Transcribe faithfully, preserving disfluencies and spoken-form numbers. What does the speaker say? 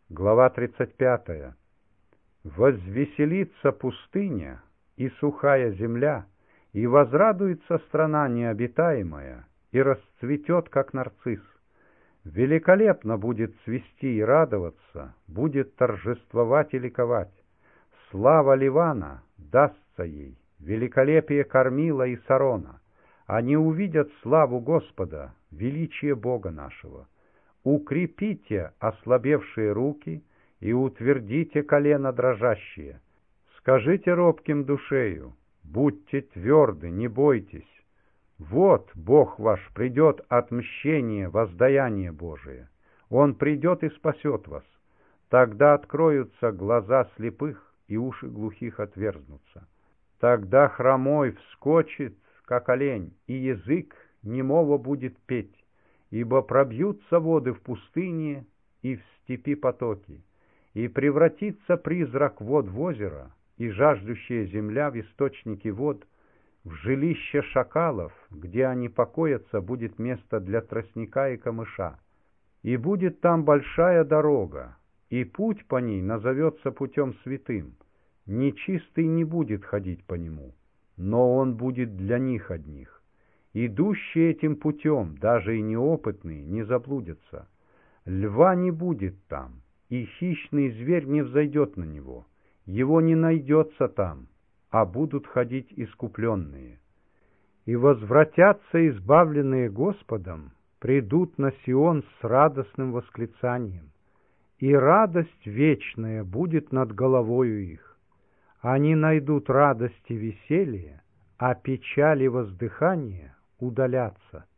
Глава тридцать пятая. Возвеселится пустыня и сухая земля, и возрадуется страна необитаемая, и расцветет, как нарцисс. Великолепно будет цвести и радоваться, будет торжествовать и ликовать. Слава Ливана дастся ей, великолепие Кормила и Сарона. Они увидят славу Господа, величие Бога нашего. Укрепите ослабевшие руки и утвердите колено дрожащие. Скажите робким душею: будьте тверды, не бойтесь. Вот Бог ваш придет, отмщение, воздаяние Божие. Он придет и спасет вас. Тогда откроются глаза слепых, и уши глухих отверзнутся. Тогда хромой вскочит, как олень, и язык немого будет петь. Ибо пробьются воды в пустыне и в степи потоки, и превратится призрак вод в озеро, и жаждущая земля в источники вод. В жилище шакалов, где они покоятся, будет место для тростника и камыша. И будет там большая дорога, и путь по ней назовется путем святым. Нечистый не будет ходить по нему, но он будет для них одних. Идущие этим путем, даже и неопытные, не заблудятся. Льва не будет там, и хищный зверь не взойдет на него. Его не найдется там, а будут ходить искупленные. И возвратятся избавленные Господом, придут на Сион с радостным восклицанием, и радость вечная будет над головою их. Они найдут радость и веселье, а печаль и воздыхание удалятся.